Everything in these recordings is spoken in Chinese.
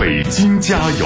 北京加油。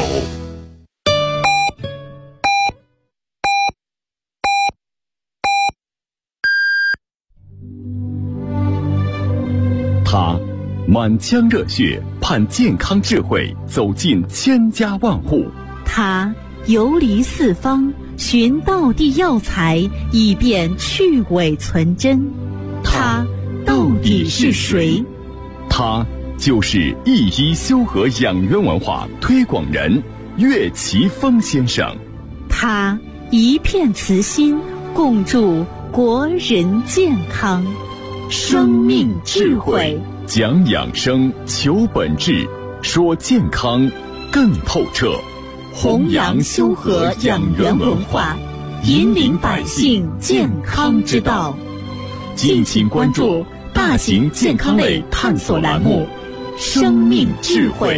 他满腔热血盼健康智慧走进千家万户， 他游离四方寻道地药材，以便去伪存真。他到底是谁？ 他就是一一修和养元文化推广人岳奇峰先生。 他一片慈心，共筑国人健康。生命智慧， 讲养生，求本质，说健康更透彻。 弘扬修和养元文化，引领百姓健康之道。 敬请关注大型健康类探索栏目《生命智慧》。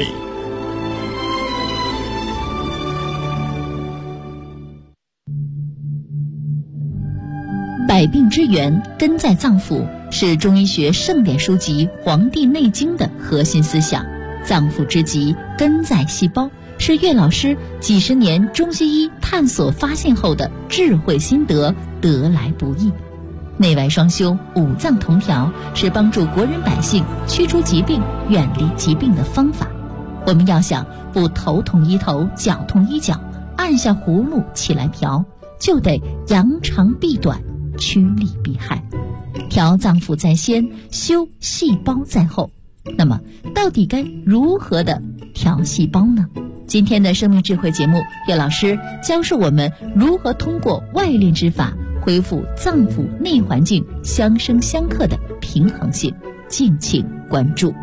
百病之源根在脏腑，是中医学盛典书籍《黄帝内经》的核心思想。脏腑之极，根在细胞，是岳老师几十年中西医探索发现后的智慧心得，得来不易。内外双修，五脏同调，是帮助国人百姓驱除疾病、远离疾病的方法。我们要想不头痛医头，脚痛医脚，按下葫芦起来瓢，就得扬长避短，趋利避害。调脏腑在先，修细胞在后。那么到底该如何的调细胞呢？今天的生命智慧节目，岳老师教授我们如何通过外练之法恢复脏腑内环境相生相克的平衡性，敬请关注。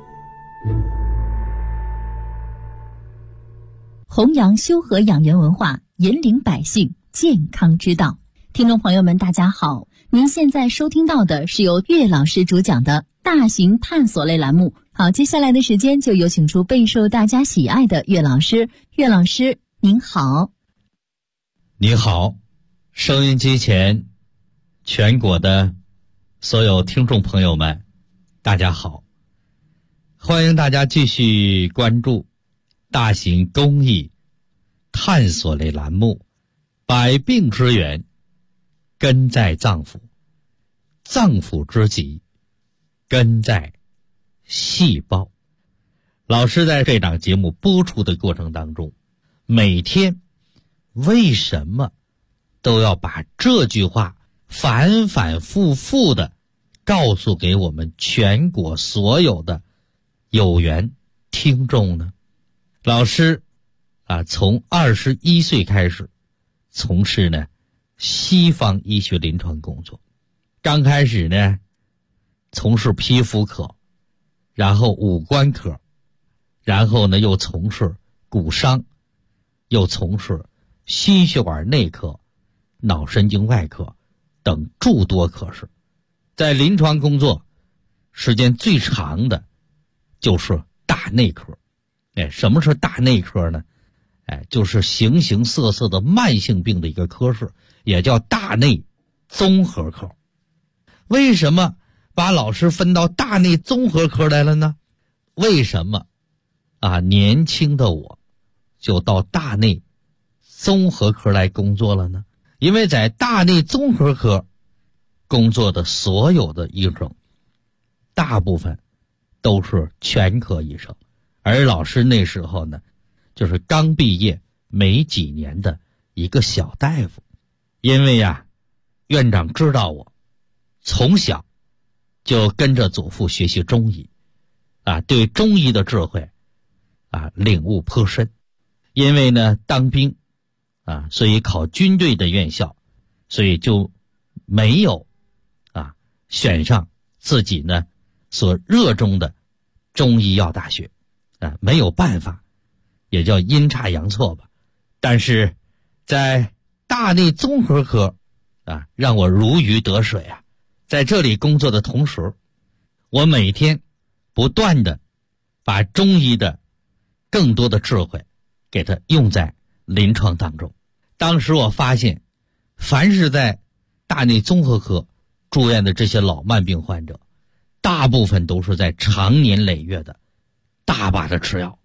弘扬修和养元文化，引领百姓健康之道。听众朋友们大家好，您现在收听到的是由岳老师主讲的大型探索类栏目。好，接下来的时间就有请出备受大家喜爱的岳老师。岳老师您好。 你好，收音机前全国的所有听众朋友们大家好，欢迎大家继续关注大型公益探索类栏目百病之源根在脏腑，脏腑之极根在细胞。老师在这档节目播出的过程当中，每天为什么都要把这句话反反复复的告诉给我们全国所有的有缘听众呢？老师从21岁开始从事呢西方医学临床工作。刚开始呢从事皮肤科，然后五官科，然后呢又从事骨伤，又从事心血管内科、脑神经外科等诸多科室。在临床工作时间最长的就是大内科。什么是大内科呢？就是形形色色的慢性病的一个科室，也叫大内综合科。为什么把老师分到大内综合科来了呢？为什么年轻的我就到大内综合科来工作了呢？因为在大内综合科工作的所有的医生大部分都是全科医生，而老师那时候呢就是刚毕业没几年的一个小大夫。因为院长知道我从小就跟着祖父学习中医对中医的智慧领悟颇深。因为呢当兵所以考军队的院校，所以就没有选上自己呢所热衷的中医药大学没有办法，也叫阴差阳错吧。但是在大内综合科让我如鱼得水在这里工作的同时，我每天不断的把中医的更多的智慧给它用在临床当中。当时我发现，凡是在大内综合科住院的这些老慢病患者，大部分都是在长年累月的大把的吃药。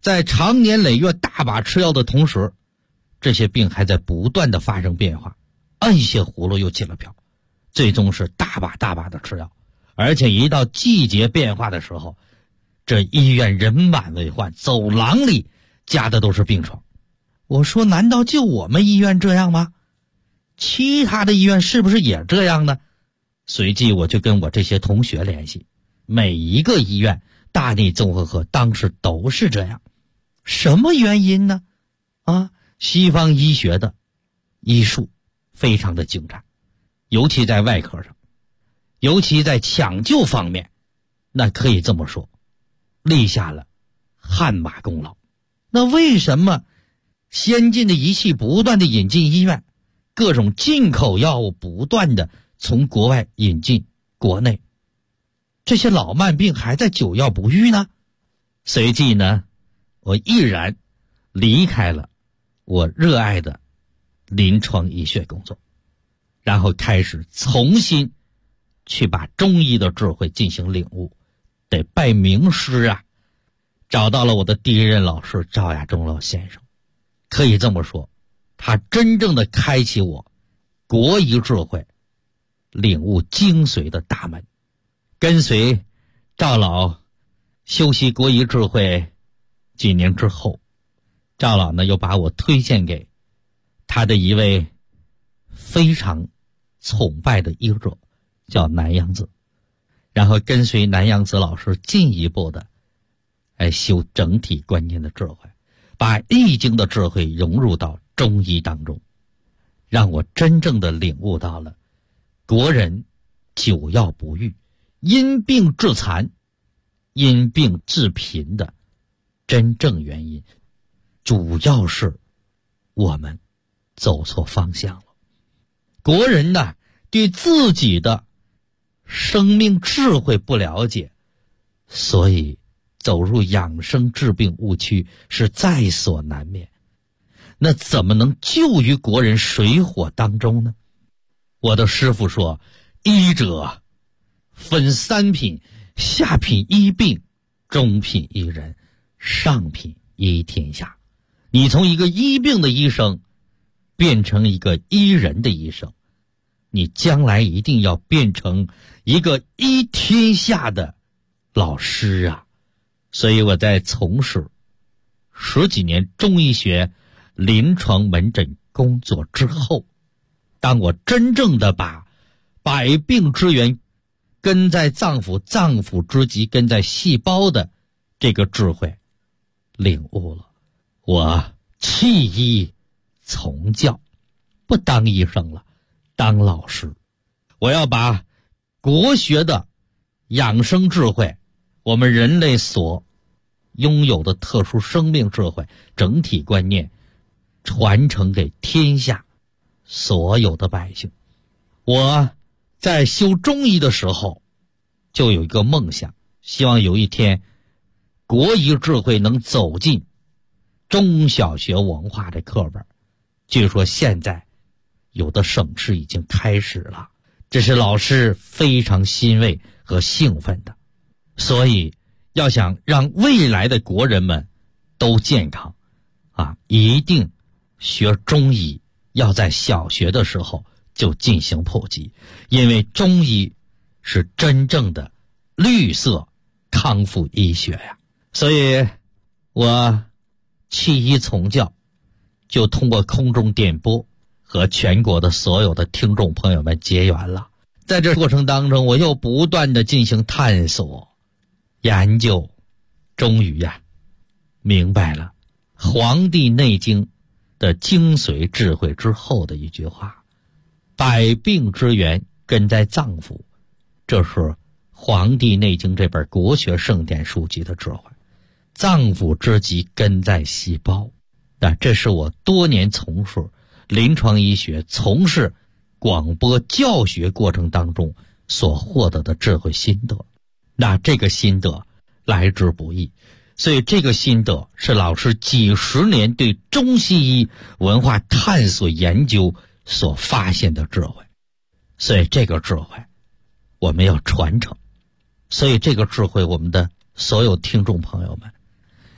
在长年累月大把吃药的同时，这些病还在不断的发生变化，摁下葫芦又进了瓢，最终是大把的吃药，而且一到季节变化的时候，这医院人满为患，走廊里加的都是病床。我说难道就我们医院这样吗？其他的医院是不是也这样呢？随即我就跟我这些同学联系，每一个医院大内综合科当时都是这样。什么原因呢？西方医学的医术非常的精湛，尤其在外科上，尤其在抢救方面，那可以这么说，立下了汗马功劳。那为什么先进的仪器不断的引进医院，各种进口药物不断的从国外引进国内，这些老慢病还在久药不愈呢？随即呢，我毅然离开了我热爱的临床医学工作，然后开始重新去把中医的智慧进行领悟，得拜名师啊。找到了我的第一任老师赵亚中老先生，可以这么说，他真正的开启我国医智慧领悟精髓的大门。跟随赵老修习国医智慧几年之后，赵老呢又把我推荐给他的一位非常崇拜的医者，叫南阳子，然后跟随南阳子老师进一步的修整体观念的智慧，把易经的智慧融入到中医当中，让我真正的领悟到了国人久药不愈、因病致残、因病致贫的真正原因，主要是我们走错方向了。国人呢，对自己的生命智慧不了解，所以走入养生治病误区是在所难免。那怎么能救于国人水火当中呢？我的师父说，医者分三品，下品医病，中品医人，上品医天下。你从一个医病的医生变成一个医人的医生，你将来一定要变成一个医天下的老师啊。所以我在从事10几年中医学临床门诊工作之后，当我真正的把百病之源根在脏腑，脏腑之极根在细胞的这个智慧领悟了，我弃医从教，不当医生了，当老师。我要把国学的养生智慧，我们人类所拥有的特殊生命智慧整体观念传承给天下所有的百姓。我在修中医的时候就有一个梦想，希望有一天国医智慧能走进中小学文化的课本。据说现在有的省市已经开始了，这是老师非常欣慰和兴奋的。所以要想让未来的国人们都健康一定学中医，要在小学的时候就进行普及，因为中医是真正的绿色康复医学呀。所以我弃医从教，就通过空中点播和全国的所有的听众朋友们结缘了。在这过程当中，我又不断的进行探索研究，终于明白了《黄帝内经》的精髓智慧之后的一句话，百病之源根在脏腑，这是《黄帝内经》这本国学圣典书籍的智慧。脏腑之极根在细胞，这是我多年从事临床医学、从事广播教学过程当中所获得的智慧心得。那这个心得来之不易，所以这个心得是老师几十年对中西医文化探索研究所发现的智慧。所以这个智慧我们要传承，所以这个智慧我们的所有听众朋友们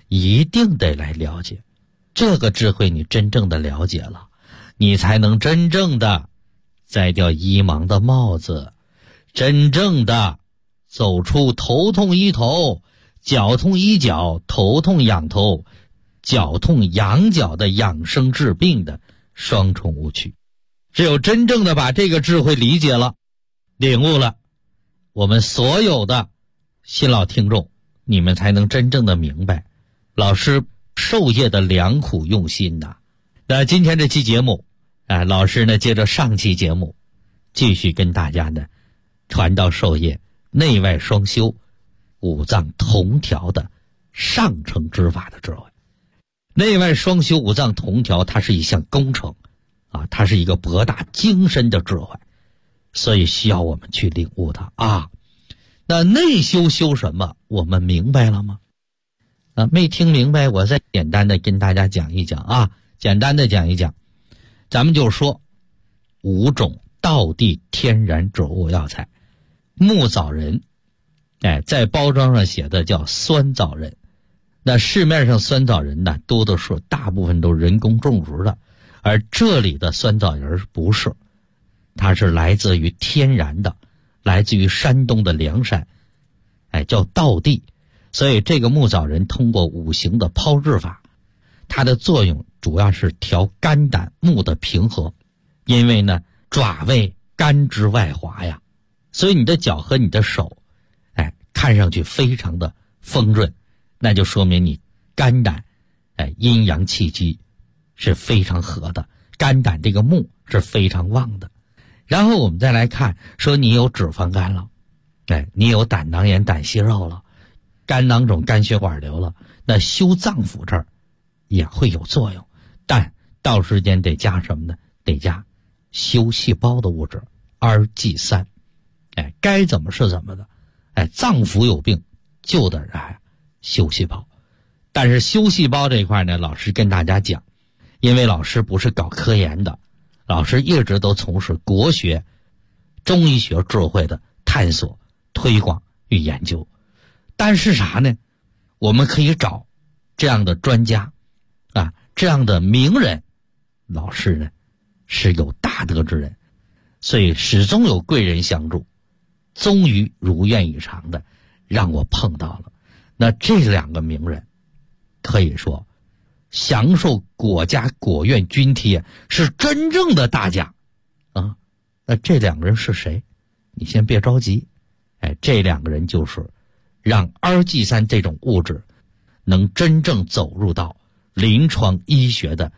一定得来了解。这个智慧你真正的了解了，你才能真正的摘掉医盲的帽子，真正的走出头痛医头，脚痛医脚，头痛养头，脚痛养脚的养生治病的双重误区。只有真正的把这个智慧理解了，领悟了，我们所有的新老听众，你们才能真正的明白老师授业的良苦用心呐。那今天这期节目老师呢接着上期节目继续跟大家呢传道授业，内外双修，五脏同调的上乘之法的智慧。内外双修五脏同调，它是一项工程它是一个博大精深的智慧，所以需要我们去领悟它那内修修什么？我们明白了吗？没听明白，我再简单的跟大家讲一讲简单的讲一讲。咱们就说5种道地天然植物药材。木枣仁在包装上写的叫酸枣仁，那市面上酸枣仁呢多的是大部分都是人工种植的，而这里的酸枣仁不是，它是来自于天然的，来自于山东的凉山叫道地。所以这个木枣仁通过5行的炮制法，它的作用主要是调肝胆木的平和。因为呢爪味肝之外滑呀，所以你的脚和你的手看上去非常的丰润，那就说明你肝胆阴阳气机是非常合的，肝胆这个木是非常旺的。然后我们再来看说你有脂肪肝了你有胆囊炎胆息肉了，肝囊肿肝血管瘤了，那修脏腑这儿也会有作用，但到时间得加什么呢？得加修细胞的物质 RG3。该怎么是怎么的脏腑有病就得修细胞。但是修细胞这一块呢，老师跟大家讲，因为老师不是搞科研的，老师一直都从事国学中医学智慧的探索推广与研究。但是啥呢？我们可以找这样的专家这样的名人。老师呢是有大德之人，所以始终有贵人相助，终于如愿以偿的让我碰到了。那这2个名人可以说享受国家国院津贴，是真正的大家那这2个人是谁？你先别着急这2个人就是让 RG3 这种物质能真正走入到临床医学的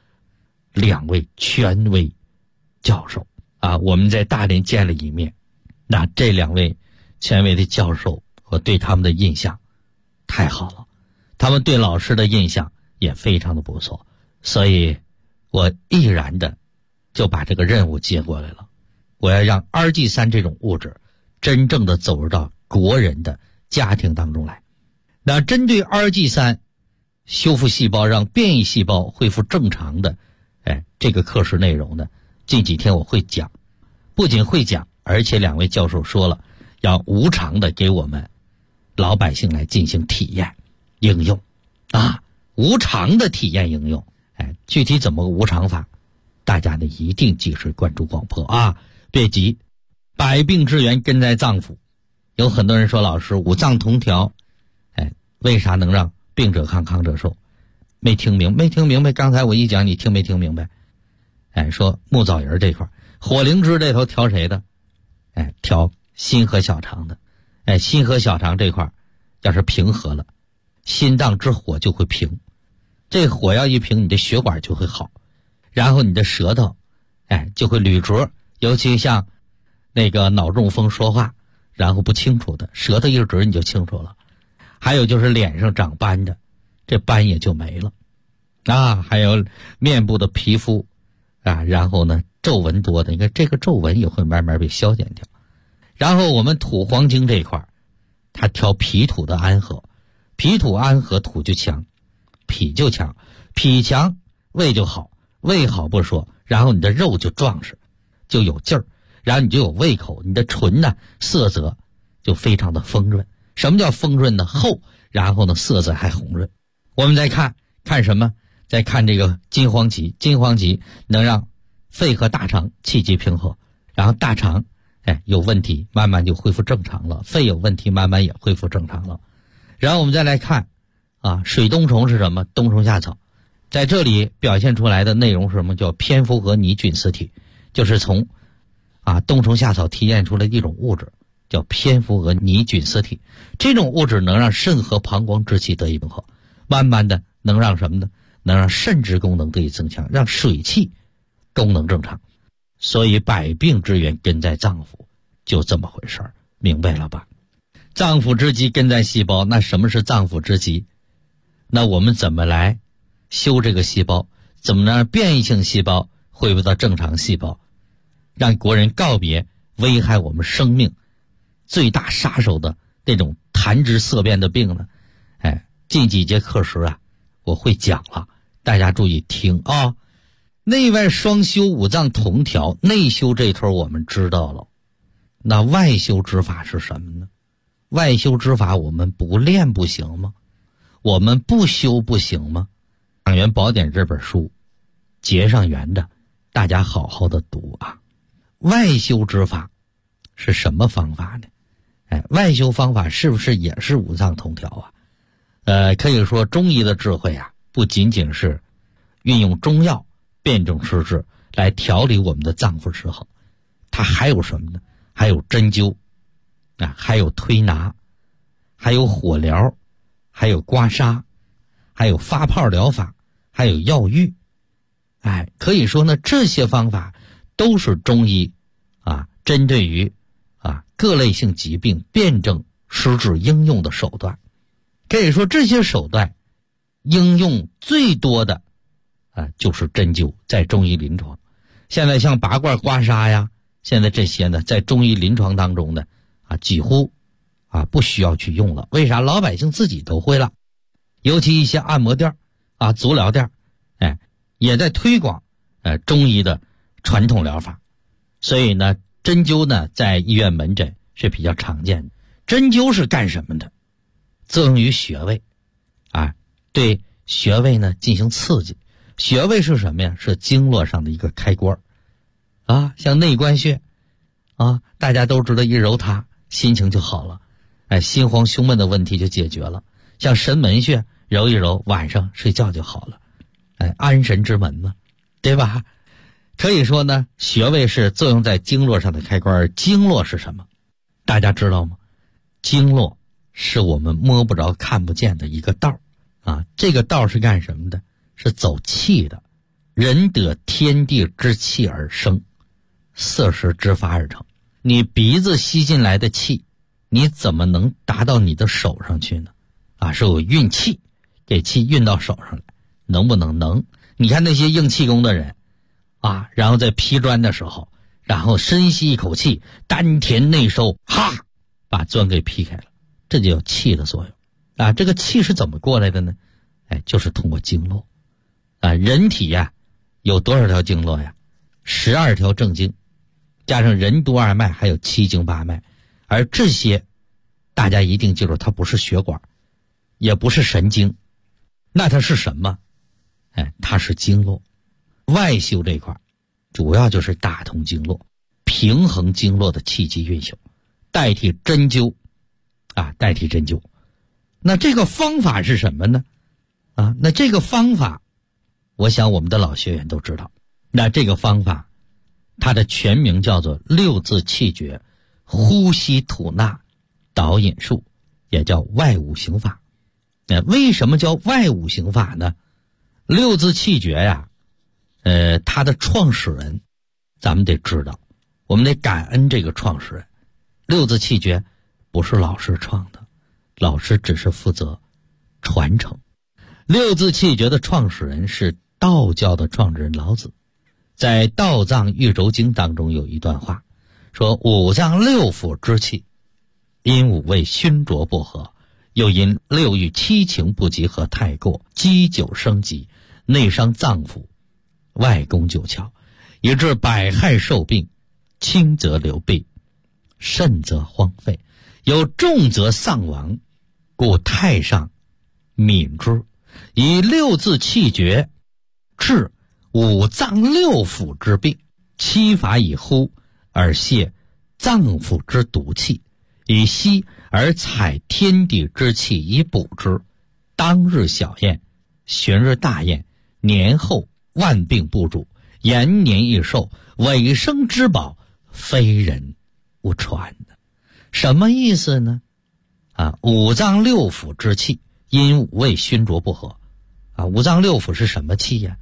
2位权威教授我们在大连见了一面。那这2位权威的教授，我对他们的印象太好了，他们对老师的印象也非常的不错，所以我毅然的就把这个任务接过来了。我要让 RG3 这种物质真正的走入到国人的家庭当中来。那针对 RG3 修复细胞，让变异细胞恢复正常的这个课时内容呢，近几天我会讲，不仅会讲，而且2位教授说了要无偿的给我们老百姓来进行体验应用无偿的体验应用。具体怎么个无偿法，大家呢一定及时关注广播别急，百病之源根在脏腑。有很多人说老师五脏同调为啥能让病者康康者寿？没听明白刚才我一讲你听没听明白？说木枣仁这块，火灵芝这头调谁的？调心和小肠的。心和小肠这块要是平和了，心脏之火就会平，这火要一平，你的血管就会好，然后你的舌头就会捋拙，尤其像那个脑中风说话然后不清楚的，舌头一直你就清楚了。还有就是脸上长斑的，这斑也就没了还有面部的皮肤然后呢皱纹多的，你看这个皱纹也会慢慢被消减掉。然后我们土黄精这一块，它调脾土的安和，脾土安和土就强，脾就强，脾强胃就好，胃好不说，然后你的肉就壮实，就有劲儿，然后你就有胃口，你的唇呢色泽就非常的丰润。什么叫丰润呢？厚，然后呢色泽还红润。 我们再看什么？再看这个金黄芪，金黄芪能让肺和大肠气机平和，然后大肠有问题慢慢就恢复正常了，肺有问题慢慢也恢复正常了。然后我们再来看水冬虫是什么？冬虫夏草，在这里表现出来的内容是什么？叫蝙蝠核拟菌丝体，就是从冬虫夏草提炼出来的一种物质，叫蝙蝠核拟菌丝体。这种物质能让肾和膀胱之气得以平和，慢慢的能让什么呢？能让肾之功能得以增强，让水气功能正常。所以百病之源根在脏腑，就这么回事儿，明白了吧？脏腑之基根在细胞，那什么是脏腑之基？那我们怎么来修这个细胞？怎么能让变异性细胞恢复到正常细胞？让国人告别危害我们生命最大杀手的那种谈之色变的病呢？近几节课时我会讲了，大家注意听内外双修，五脏同调，内修这头我们知道了。那外修之法是什么呢？外修之法我们不练不行吗？我们不修不行吗？养元宝典这本书结上缘的，大家好好的读外修之法是什么方法呢？外修方法是不是也是五脏同调可以说中医的智慧不仅仅是运用中药辨证施治来调理我们的脏腑失衡，它还有什么呢？还有针灸还有推拿，还有火疗，还有刮痧，还有发泡疗法，还有药浴。可以说呢，这些方法都是中医针对于各类性疾病辨证施治应用的手段。可以说这些手段应用最多的就是针灸，在中医临床。现在像拔罐、刮痧现在这些呢，在中医临床当中呢几乎不需要去用了。为啥？老百姓自己都会了。尤其一些按摩店足疗店也在推广中医的传统疗法。所以呢，针灸呢在医院门诊是比较常见的。针灸是干什么的？作用于穴位对穴位呢进行刺激。穴位是什么呀？是经络上的一个开关像内关穴大家都知道，一揉它心情就好了，心慌胸闷的问题就解决了。像神门穴揉一揉，晚上睡觉就好了，安神之门嘛，对吧？可以说呢，穴位是作用在经络上的开关。经络是什么？大家知道吗？经络是我们摸不着看不见的一个道这个道是干什么的？是走气的。人得天地之气而生，色识之法而成。你鼻子吸进来的气，你怎么能达到你的手上去呢？是有运气，给气运到手上来，能不能？能。你看那些硬气功的人然后在劈砖的时候，然后深吸一口气，丹田内收，把砖给劈开了，这就有气的作用这个气是怎么过来的呢？就是通过经络人体有多少条经络？12条正经，加上任督二脉，还有7经8脉。而这些大家一定记住，它不是血管，也不是神经，那它是什么？它是经络。外修这块主要就是打通经络，平衡经络的气机运行，代替针灸代替针灸。那这个方法是什么呢？那这个方法我想我们的老学员都知道。那这个方法它的全名叫做六字气诀呼吸吐纳导引术，也叫外五行法。为什么叫外五行法呢？六字气诀它的创始人咱们得知道，我们得感恩这个创始人。六字气诀不是老师创的，老师只是负责传承。六字气诀的创始人是道教的创始人老子。在《道藏玉轴经》当中有一段话，说五脏六腑之气，因五味熏浊不和，又因六欲七情不集合太过，积久生疾，内伤脏腑，外攻九窍，以致百害受病，轻则流弊，甚则荒废，有重则丧亡，故太上悯之。 以六字气绝，治五脏六腑之病，七法以呼而泄脏腑之毒气，以息而采天地之气以补之。当日小宴，旬日大宴，年后万病不主，延年益寿，尾生之宝，非人勿传的。什么意思呢？五脏六腑之气因五味熏浊不和。五脏六腑是什么气呀？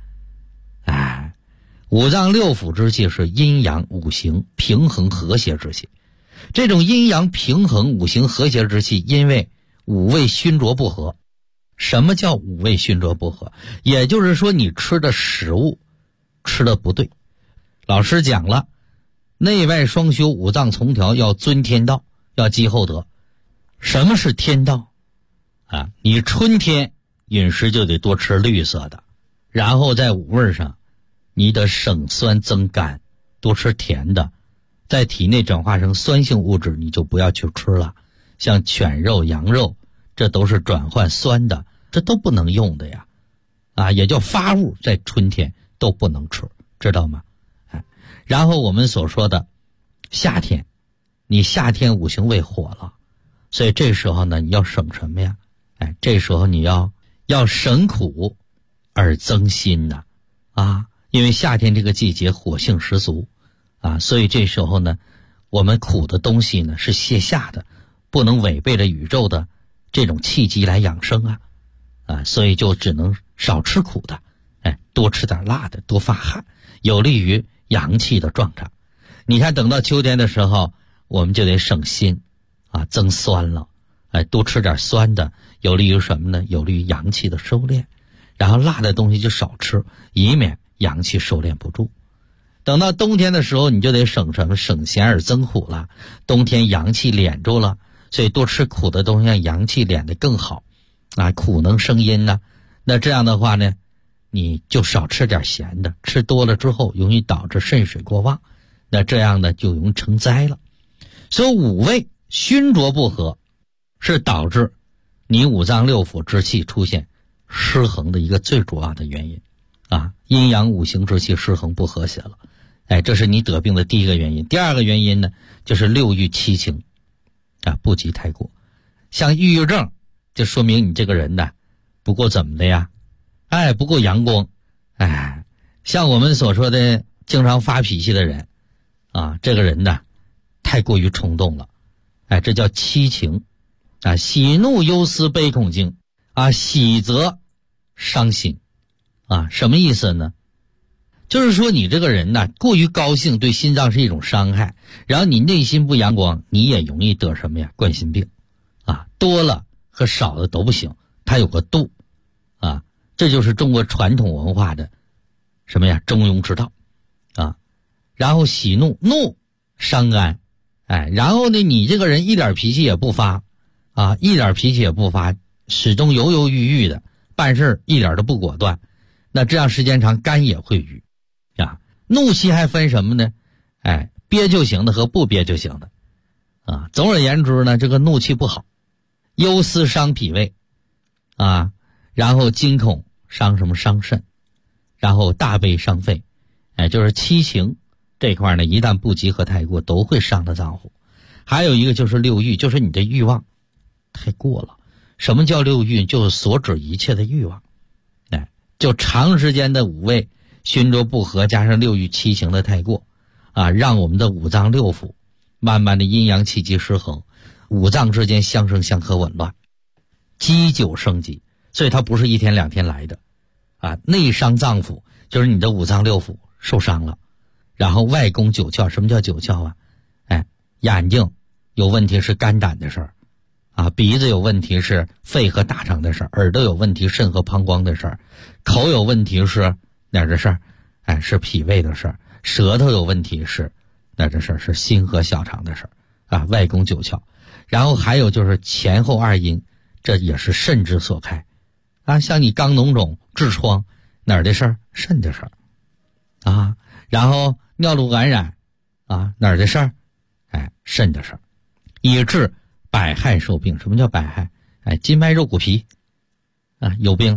五脏六腑之气是阴阳五行平衡和谐之气。这种阴阳平衡五行和谐之气，因为五味熏浊不和。什么叫五味熏浊不和？也就是说你吃的食物吃的不对。老师讲了，内外双修，五脏从调，要遵天道，要积厚德。什么是天道？你春天饮食就得多吃绿色的，然后在五味上你得省酸增甘，多吃甜的，在体内转化成酸性物质你就不要去吃了，像犬肉羊肉这都是转换酸的，这都不能用的呀。也叫发物，在春天都不能吃，知道吗？然后我们所说的夏天，你夏天五行位火了，所以这时候呢你要省什么呀？这时候你要省苦而增辛呐。因为夏天这个季节火性十足所以这时候呢我们苦的东西呢是泻下的，不能违背着宇宙的这种气机来养生所以就只能少吃苦的，多吃点辣的，多发汗，有利于阳气的壮长。你看等到秋天的时候我们就得省辛增酸了，多吃点酸的，有利于什么呢？有利于阳气的收敛。然后辣的东西就少吃，以免阳气收敛不住。等到冬天的时候你就得省什么？省咸而增苦了。冬天阳气敛住了，所以多吃苦的东西让阳气敛得更好苦能生阴呢。那这样的话呢你就少吃点咸的，吃多了之后容易导致肾水过旺，那这样呢就容易成灾了。所以五味熏浊不和是导致你五脏六腑之气出现失衡的一个最主要的原因阴阳五行之气失衡不和谐了。这是你得病的第一个原因。第二个原因呢就是六欲七情不及太过。像抑郁症就说明你这个人呢不够怎么的呀？不够阳光。像我们所说的经常发脾气的人这个人呢太过于冲动了。这叫七情喜怒忧思悲恐惊喜则伤心什么意思呢？就是说你这个人呢过于高兴对心脏是一种伤害，然后你内心不阳光，你也容易得什么呀？冠心病多了和少的都不行，它有个度这就是中国传统文化的什么呀？中庸之道然后喜怒伤肝然后呢你这个人一点脾气也不发一点脾气也不发，始终犹犹豫豫的，办事一点都不果断，那这样时间长肝也会郁怒气还分什么呢？憋就行的和不憋就行的总而言之呢，这个怒气不好，忧思伤脾胃然后惊恐伤什么？伤肾，然后大悲伤肺就是七情这块呢一旦不及和太过都会伤的脏腑。还有一个就是六欲，就是你的欲望太过了。什么叫六欲？就是所指一切的欲望就长时间的五味熏浊不和加上六欲七情的太过让我们的五脏六腑慢慢的阴阳气机失衡，五脏之间相生相克紊乱，积久生疾。所以它不是一天两天来的内伤脏腑就是你的五脏六腑受伤了，然后外攻九窍。什么叫九窍眼睛有问题是肝胆的事儿鼻子有问题是肺和大肠的事儿，耳朵有问题肾和膀胱的事儿，口有问题是哪儿的事儿是脾胃的事儿，舌头有问题是哪儿的事儿是心和小肠的事儿外攻九窍。然后还有就是前后二阴，这也是肾之所开像你肛脓肿痔疮哪儿的事儿？肾的事儿然后尿路感染哪儿的事儿？肾的事儿，以致百害受病。什么叫百害？筋脉肉骨皮有病了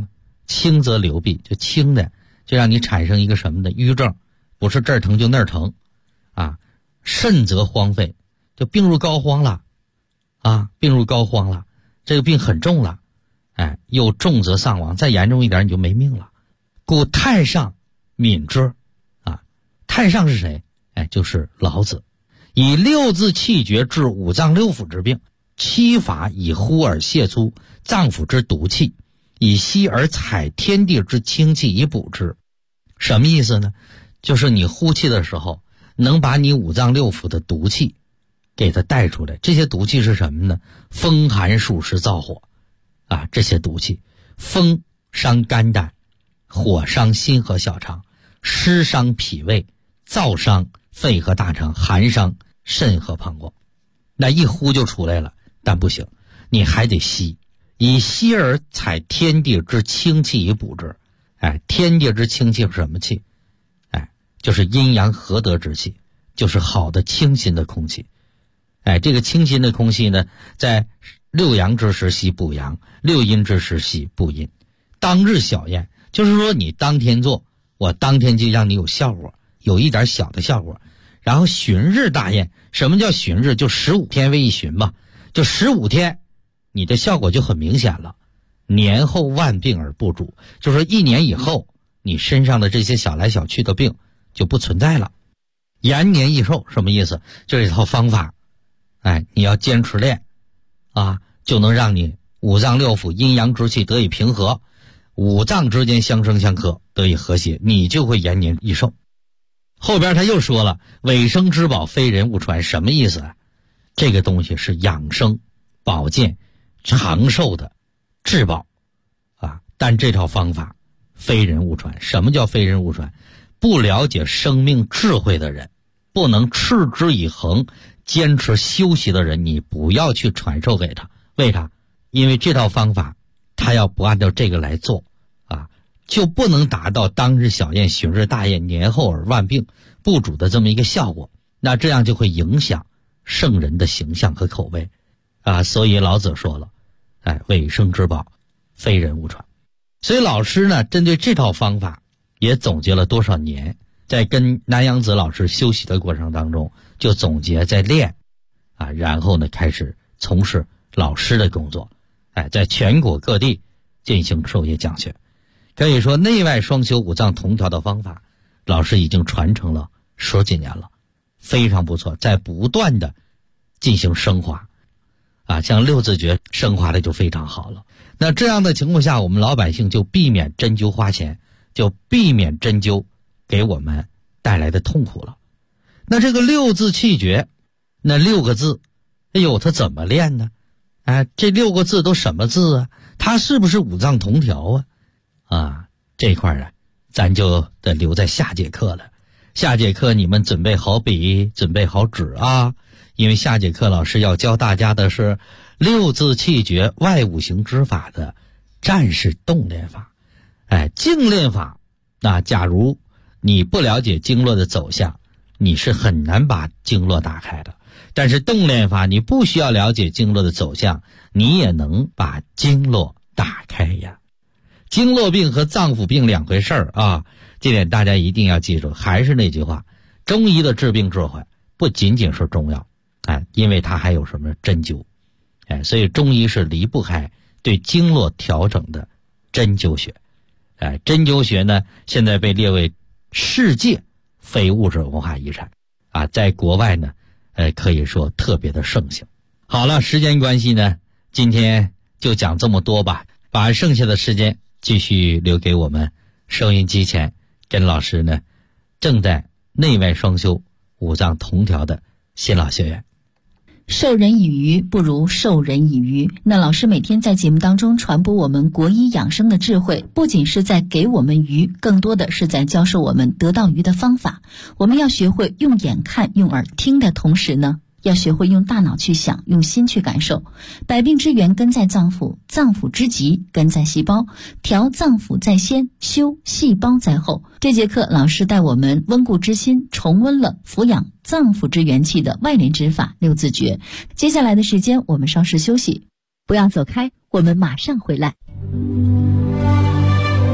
轻则流弊，就轻的就让你产生一个什么的瘀症，不是这儿疼就那儿疼啊。甚则荒废，就病入膏肓了啊，病入膏肓了，这个病很重了，哎，又重则丧亡，再严重一点你就没命了。故太上敏之啊，太上是谁？哎，就是老子，以六字气绝治五脏六腑之病，七法以呼而泄出脏腑之毒气，以吸而采天地之清气以补之。什么意思呢？就是你呼气的时候能把你五脏六腑的毒气给它带出来。这些毒气是什么呢？风寒暑湿燥火啊，这些毒气。风伤肝胆，火伤心和小肠，湿伤脾胃，燥伤肺和大肠，寒伤肾和膀胱。那一呼就出来了，但不行，你还得吸，以吸而采天地之清气以补之。哎，天地之清气是什么气？哎，就是阴阳合德之气，就是好的清新的空气。哎，这个清新的空气呢，在六阳之时吸补阳，六阴之时吸补阴。当日小验，就是说你当天做，我当天就让你有效果，有一点小的效果。然后旬日大验，什么叫旬日？就15天为一旬嘛，就15天你的效果就很明显了。年后万病而不主，就是说1年以后你身上的这些小来小去的病就不存在了。延年益寿什么意思？这一套方法，哎，你要坚持练啊，就能让你五脏六腑阴阳之气得以平和，五脏之间相生相克得以和谐，你就会延年益寿。后边他又说了，尾生之宝非人勿传，什么意思啊？这个东西是养生保健长寿的至宝啊，但这套方法非人勿传。什么叫非人勿传？不了解生命智慧的人，不能持之以恒坚持修习的人，你不要去传授给他。为啥？因为这套方法他要不按照这个来做啊，就不能达到当日小验旬日大验年后而万病不主的这么一个效果，那这样就会影响圣人的形象和口碑啊。所以老子说了，哎，尾生之宝非人勿传。所以老师呢，针对这套方法也总结了多少年，在跟南阳子老师修习的过程当中就总结在练啊，然后呢开始从事老师的工作，哎，在全国各地进行授业讲学。可以说内外双修五脏同调的方法，老师已经传承了10几年了，非常不错，在不断的进行升华啊，像六字诀升华的就非常好了。那这样的情况下，我们老百姓就避免针灸花钱，就避免针灸给我们带来的痛苦了。那这个六字气诀，那6个字，哎呦，它怎么练呢？哎，这6个字都什么字啊？它是不是五脏同调啊？啊，这块啊，咱就得留在下节课了。下节课你们准备好笔，准备好纸啊，因为下节课老师要教大家的是六字气诀外五行之法的战士动练法。哎，静练法，那假如你不了解经络的走向，你是很难把经络打开的。但是动练法，你不需要了解经络的走向，你也能把经络打开呀。经络病和脏腑病两回事儿啊，这点大家一定要记住。还是那句话，中医的治病智慧不仅仅是中药，哎，因为它还有什么针灸，哎，所以中医是离不开对经络调整的针灸学。哎，针灸学呢，现在被列为世界非物质文化遗产啊，在国外呢，可以说特别的盛行。好了，时间关系呢，今天就讲这么多吧，把剩下的时间继续留给我们收音机前跟老师呢正在内外双修五脏同调的新老学员。 授人以鱼不如授人以渔。那老师每天在节目当中传播我们国医养生的智慧，不仅是在给我们鱼，更多的是在教授我们得到鱼的方法。我们要学会用眼看用耳听的同时呢，要学会用大脑去想，用心去感受。百病之源根在脏腑，脏腑之疾根在细胞，调脏腑在先，修细胞在后。这节课老师带我们温故知新，重温了抚养脏腑之元气的外联之法六字诀。接下来的时间我们稍事休息，不要走开，我们马上回来。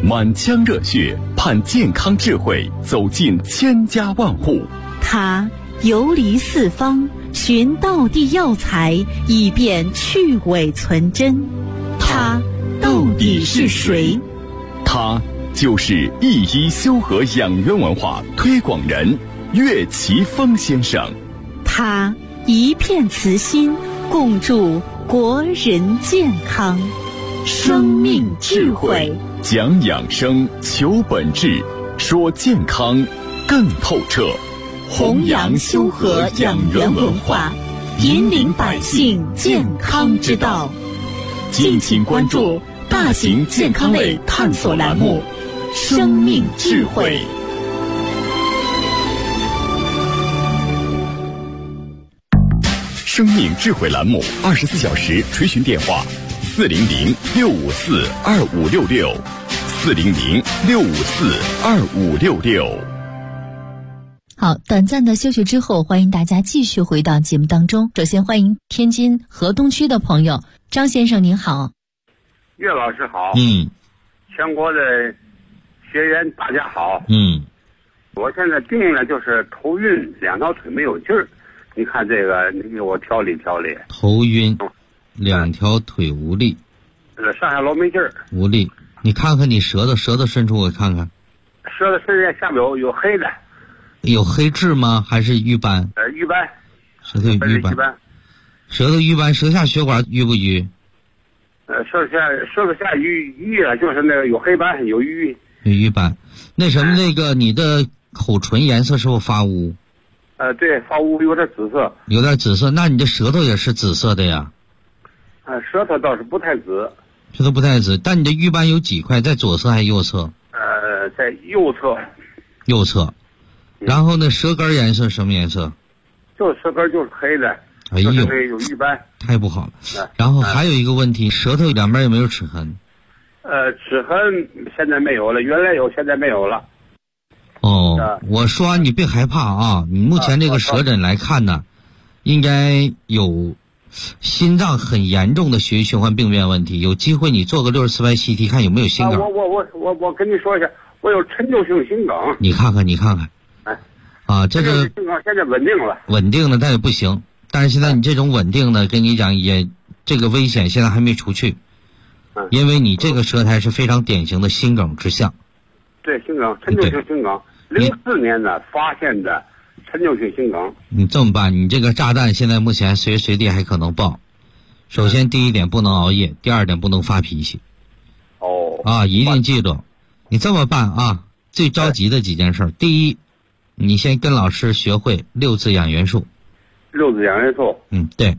满腔热血盼健康智慧走进千家万户。 他游离四方，寻道地药材，以便去伪存真。他到底是谁？ 他就是一一修和养元文化推广人岳奇峰先生。 他一片慈心，共筑国人健康。生命智慧， 讲养生，求本质，说健康更透彻。 弘扬修和养元文化，引领百姓健康之道。敬请关注大型健康类探索栏目《生命智慧》。 生命智慧栏目24小时垂询电话：400-654-2566，400-654-2566。 好，短暂的休息之后，欢迎大家继续回到节目当中。首先欢迎天津河东区的朋友张先生，您好。 岳老师好。全国的学员大家好。我现在病呢就是头晕，两条腿没有劲儿。你看这个，你给我调理调理。 头晕，两条腿无力。 上下楼没劲儿。无力。你看看你舌头伸出我看看。 舌头伸出下面有黑的。 有黑痣吗？还是瘀斑？ 瘀斑。 舌头瘀斑。舌头瘀斑，舌下血管瘀不瘀？ 舌头下瘀了，就是那个有黑斑，有瘀。 有瘀斑。那什么，那个你的口唇颜色是不是发乌？ 对，发乌，有点紫色。 有点紫色，那你的舌头也是紫色的呀？ 舌头倒是不太紫。 舌头不太紫，但你的瘀斑有几块？在左侧还是右侧？ 在右侧。 右侧。然后呢，舌根颜色什么颜色？ 就是舌根就是黑的。 哎呦，有瘀斑， 太不好了。然后还有一个问题，舌头两边有没有齿痕？ 齿痕现在没有了，原来有，现在没有了。 我说你别害怕啊，你目前这个舌诊来看呢，应该有心脏很严重的血液循环病变问题，有机会你做个64拍 CT 看有没有心梗。 我跟你说一下，我有陈旧性心梗。 你看看。这个心梗现在稳定了。 稳定了，但也不行。但是现在你这种稳定的，跟你讲也这个危险现在还没除去，因为你这个舌苔是非常典型的心梗之象。 对，心梗，陈旧性心梗，04年的发现的陈旧性心梗。 你这么办，你这个炸弹现在目前随时随地还可能爆。首先第一点不能熬夜，第二点不能发脾气。一定记住，你这么办啊，最着急的几件事。第一，你先跟老师学会6字养元术。 6字养元术。 对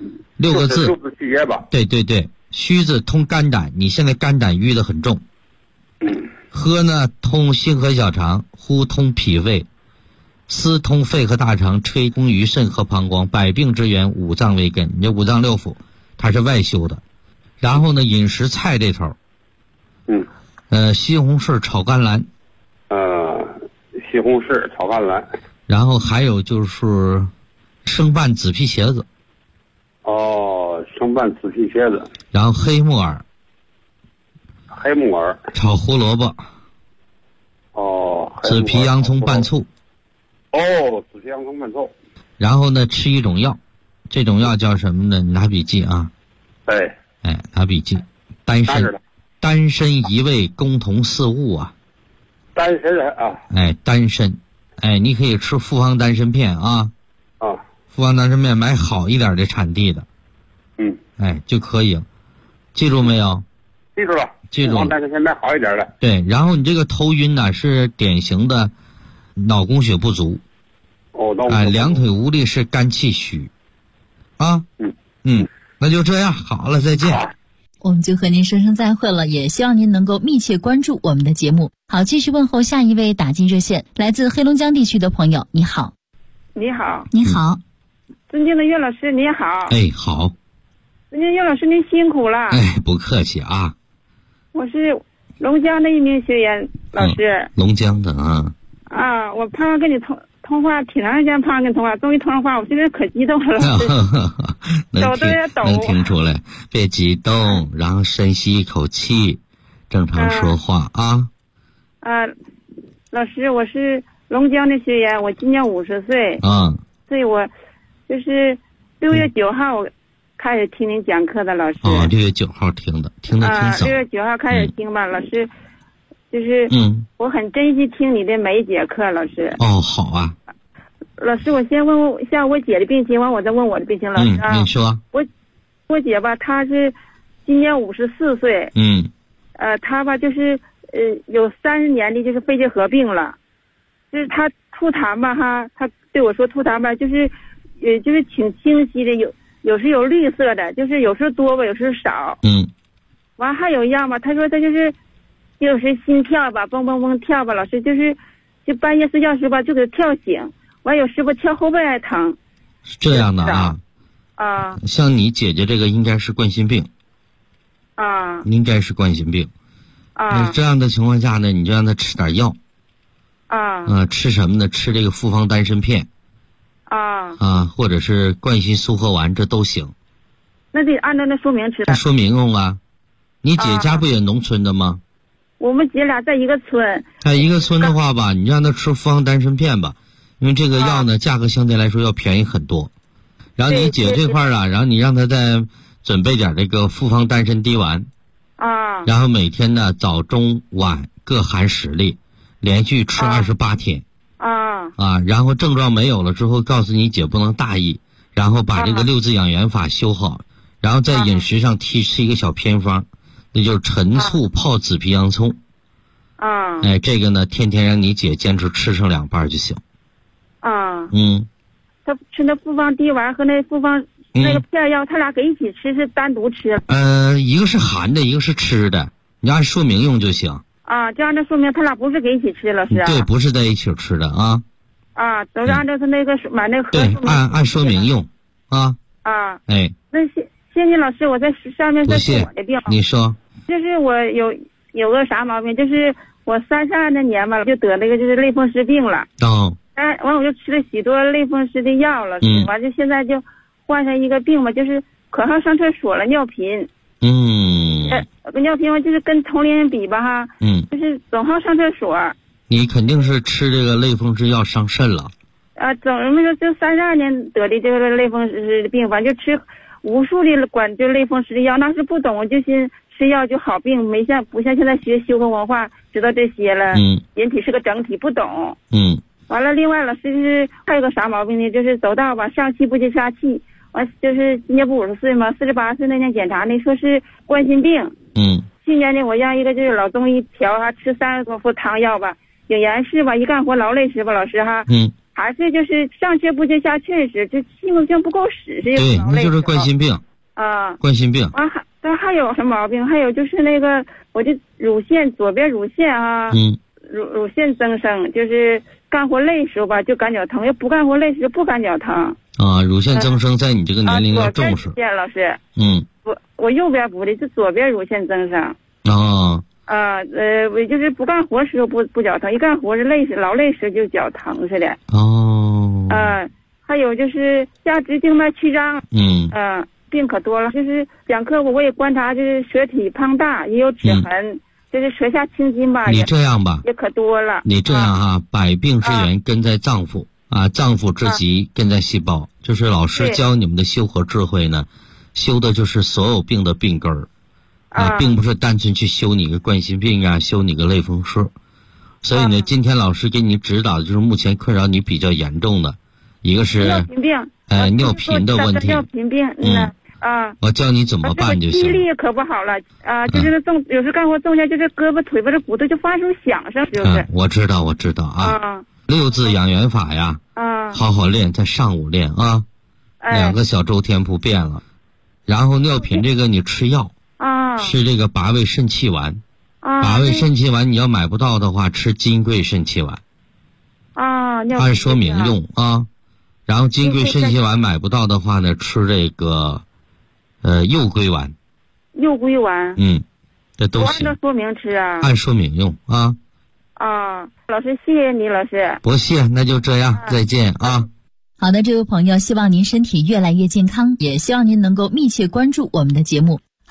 ，6个字。 6字细节吧。 对，虚字通肝胆，你现在肝胆郁得很重。喝呢通心和小肠，呼通脾胃，思通肺和大肠，吹通于肾和膀胱，百病之源五脏为根。你这五脏六腑它是外修的。然后呢，饮食菜这头，西红柿炒甘蓝。 西红柿炒甘蓝。 然后还有就是生拌紫皮茄子。 生拌紫皮茄子。 然后黑木耳。炒胡萝卜。紫皮洋葱拌醋。 紫皮洋葱拌醋。 然后呢，吃一种药，这种药叫什么呢？你拿笔记啊。拿笔记。丹参一味共同四物啊。 丹参啊。 丹参。你可以吃复方丹参片啊。复方丹参片买好一点的产地的。就可以。记住没有？ 记住了。复方丹参片买好一点的。 对，然后你这个头晕呢是典型的脑供血不足。两腿无力是肝气虚。那就这样，好了，再见。 我们就和您说声再会了，也希望您能够密切关注我们的节目。好，继续问候下一位打进热线，来自黑龙江地区的朋友，你好。 你好。 你好。 尊敬的岳老师，你好。 好。 尊敬岳老师，您辛苦了。 不客气啊。 我是龙江的一名学员老师。 龙江的啊。 我盼望跟你通话，挺长时间盼望跟你通话，终于通上话，我现在可激动了。抖。 能听出来，别激动，然后深吸一口气， 正常说话啊。 老师，我是龙江的学员，我今年50岁。所以我就是6月9号开始听您讲课的，老师。 6月9号听的挺早。 6月9号开始听吧，老师。就是我很珍惜听你的每一节课，老师。 好啊。 老师，我先问一下我姐的病情，完我再问我的病情。老师你说。 我姐吧，她是今年54岁。她吧就是有30年的就是肺结核病了，就是她吐痰吧哈，她对我说吐痰吧，就是就是挺清晰的，有时有绿色的，就是有时候多吧，有时候少。完还有一样吧，她说她就是有时心跳吧，蹦蹦蹦跳吧，老师就半夜睡觉时吧就给跳醒，完有时吧跳后背还疼。 是这样的啊。像你姐姐这个应该是冠心病。应该是冠心病。这样的情况下呢，你就让她吃点药。吃什么呢？吃这个复方丹参片。或者是冠心苏合丸，这都行。 那得按照那说明吃的。 说明用啊。你姐家不也农村的吗？ 我们姐俩在一个村。 在一个村的话吧，你让她吃复方丹参片吧，因为这个药呢价格相对来说要便宜很多。然后你姐这块然后你让她再准备点这个复方丹参滴丸。然后每天呢早中晚各含10粒，连续吃28天。然后症状没有了之后，告诉你姐不能大意，然后把这个6字养元法修好，然后在饮食上吃一个小偏方，那就是陈醋泡紫皮洋葱。这个呢天天让你姐坚持吃上2瓣就行。 他吃那复方滴丸和那复方那个片药，他俩给一起吃是单独吃？ 一个是含的，一个是吃的，你按说明用就行。 就按照说明，他俩不是给一起吃，老师。 对，不是在一起吃的都是按照他那个买那个。 对，按说明用。 那谢谢老师，我在上面再说我的病。 你说。 就是我有个啥毛病，就是我32那年吧，就得那个就是类风湿病了。完我就吃了许多类风湿的药了，完就现在就患上一个病吧，就是可好上厕所了，尿频。尿频嘛，就是跟同龄人比吧哈，就是总好上厕所。 你肯定是吃这个类风湿药伤肾了。 总那个就32年得的这个类风湿的病，反正就吃无数的管就类风湿的药，那是不懂，就寻吃药就好病，不像现在学修和文化知道这些了。人体是个整体，不懂。完了，另外老师就是还有个啥毛病呢？就是走道吧，上气不接下气。完就是今年不50岁吗？48岁那天检查呢，说是冠心病。去年呢，我让一个就是老中医调吃30多副汤药吧，有严实吧，一干活劳累时吧，老师哈。还是就是上气不接下气时，这气好像不够使，是对，那就是冠心病。冠心病。 还有什么毛病？还有就是那个，我就左边乳腺乳腺增生，就是干活累时候吧就感觉疼，要不干活累时不感觉疼。 乳腺增生在你这个年龄要重视。 老师。我右边不的，就左边乳腺增生。我就是不干活时候不脚疼，一干活是劳累时就脚疼似的。还有就是下肢静脉曲张。病可多了，就是讲课我也观察，就是舌体胖大，也有齿痕，就是舌下青筋吧。 你这样吧， 也可多了。 你这样百病之源根在脏腑脏腑之疾根在细胞，就是老师教你们的修和智慧呢，修的就是所有病的病根儿并不是单纯去修你个冠心病修你个类风湿。所以呢，今天老师给你指导的就是目前困扰你比较严重的一个是尿频病。 尿频的问题。 尿频病。 我教你怎么办就行。 记忆力可不好了就是有时干活动下，就是胳膊腿吧这骨头就发出响声，就是。 我知道6字养元法呀。好好练，在上午练2个小周天不变了。然后尿频这个你吃药吃这个拔胃肾气丸。拔胃肾气丸你要买不到的话，吃金匮肾气丸。按说明用然后金匮肾气丸买不到的话呢，吃这个右归丸。 右归丸。 这都行。 按照说明吃按说明用老师谢谢你，老师。 不谢，那就这样，再见好的，这位朋友，希望您身体越来越健康，也希望您能够密切关注我们的节目。好。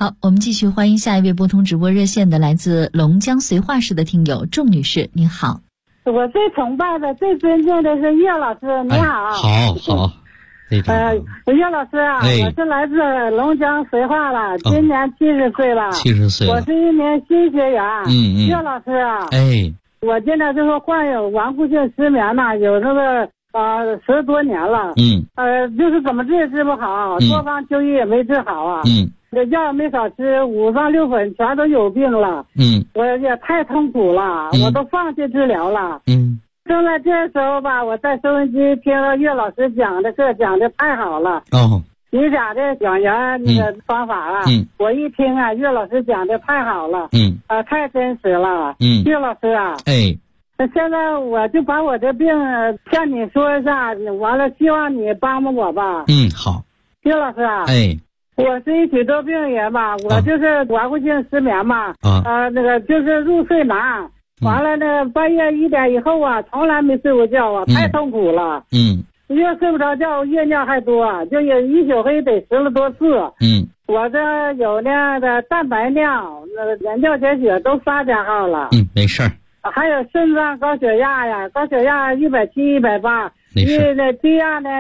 好，我们继续欢迎下一位拨通直播热线的来自龙江绥化市的听友仲女士，您好。 我最崇拜的、最尊敬的是岳老师，你好。 好。 岳老师啊，我是来自龙江绥化了，今年70岁了。 70岁了。 我是一名新学员。岳老师啊，我现在就是患有顽固性失眠呢，有那个10多年了。就是怎么治也治不好，多方求医也没治好啊。这药没少吃，5脏6腑全都有病了。我也太痛苦了，我都放弃治疗了。正在这时候吧，我在收音机听了岳老师讲的课，讲的太好了。你讲的养元那个方法啊，我一听啊，岳老师讲的太好了。太真实了。岳老师啊，现在我就把我这病向你说一下，完了希望你帮帮我吧。 好。 岳老师啊，我是一体多病人吧，我就是顽固性失眠嘛。那个就是入睡难。完了呢，半夜1点以后啊，从来没睡过觉啊，太痛苦了。越睡不着觉，越尿还多，就有一宿黑得10多次。我这有那个蛋白尿，那个尿检血都3加号了。 没事儿。 还有肾脏高血压呀，高血压170、180，那低压呢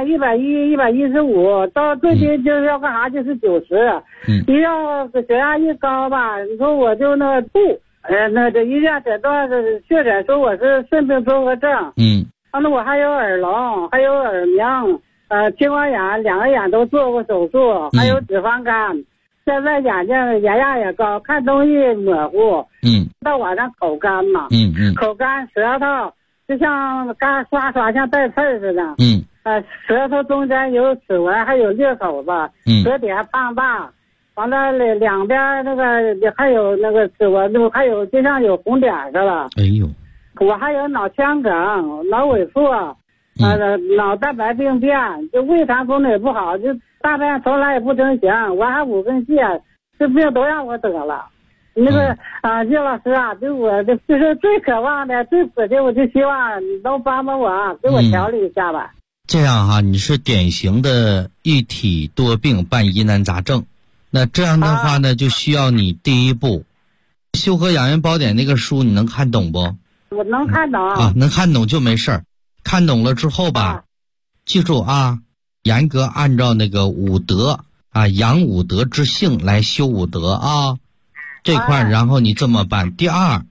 110、115，到最低就是要干啥就是90。一要血压一高吧，你说我就那个吐。那这医院诊断确诊说我是肾病综合症。完了我还有耳聋，还有耳鸣，青光眼2个眼都做过手术，还有脂肪肝。现在眼睛眼压也高，看东西模糊。到晚上口干嘛。口干，舌头就像干刷像带刺似的。舌头中间有齿纹，还有裂口子。舌底还胖大。完了两边那个还有那个齿纹，还有就像有红点似的。我还有脑腔梗、脑萎缩，脑蛋白病变，就胃肠功能也不好，就大便从来也不成形，我还5根泻，这病都让我得了。那个岳老师啊，对我就是最渴望的、最渴的，我就希望你能帮帮我，给我调理一下吧。 这样哈，你是典型的一体多病伴疑难杂症。那这样的话呢，就需要你第一步，《修和养元宝典》那个书你能看懂不？ 我能看懂能看懂就没事儿。看懂了之后吧，记住啊，严格按照那个五德养五德之性来修五德啊，这块然后你这么办。第二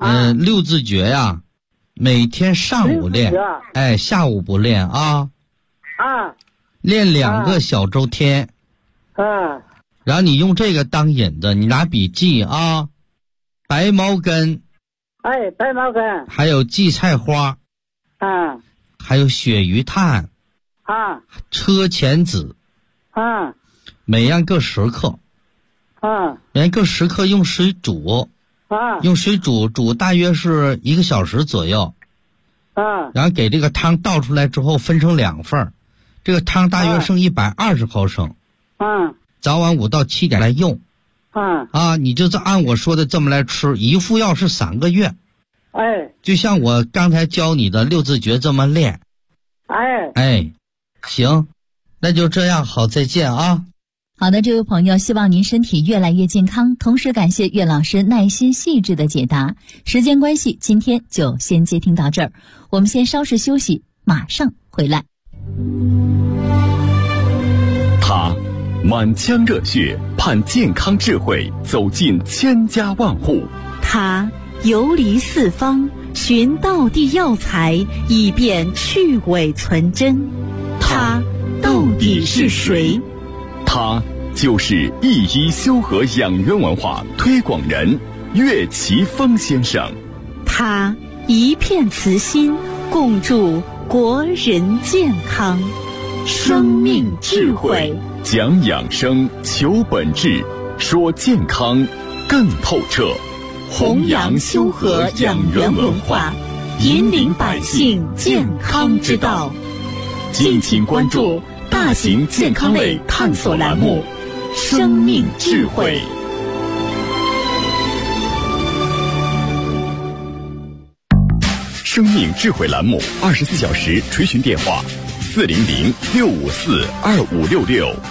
，6字诀呀，每天上午练，下午不练啊。练2个小周天。然后你用这个当引子，你拿笔记啊，白茅根， 白茅根， 还有荠菜花，还有鳕鱼炭，车前子，每样各10克，每样各10克，用水煮，用水煮大约是1个小时左右，然后给这个汤倒出来之后分成2份，这个汤大约剩120毫升，早晚5到7点来用，你就按我说的这么来吃，一副药是3个月，就像我刚才教你的6字诀这么练，行，那就这样，好，再见啊。 好的，这位朋友，希望您身体越来越健康，同时感谢岳老师耐心细致的解答。时间关系，今天就先接听到这儿，我们先稍事休息，马上回来。 他满腔热血，盼健康智慧走进千家万户。 他游离四方，寻道地药材，以便去伪存真。他到底是谁？ 他就是一医修和养元文化推广人岳奇峰先生。 他一片慈心，共筑国人健康。生命智慧， 讲养生，求本质，说健康更透彻。 弘扬修和养元文化，引领百姓健康之道。敬请关注大型健康类探索栏目《生命智慧》。 生命智慧栏目24小时垂询电话：400-654-2566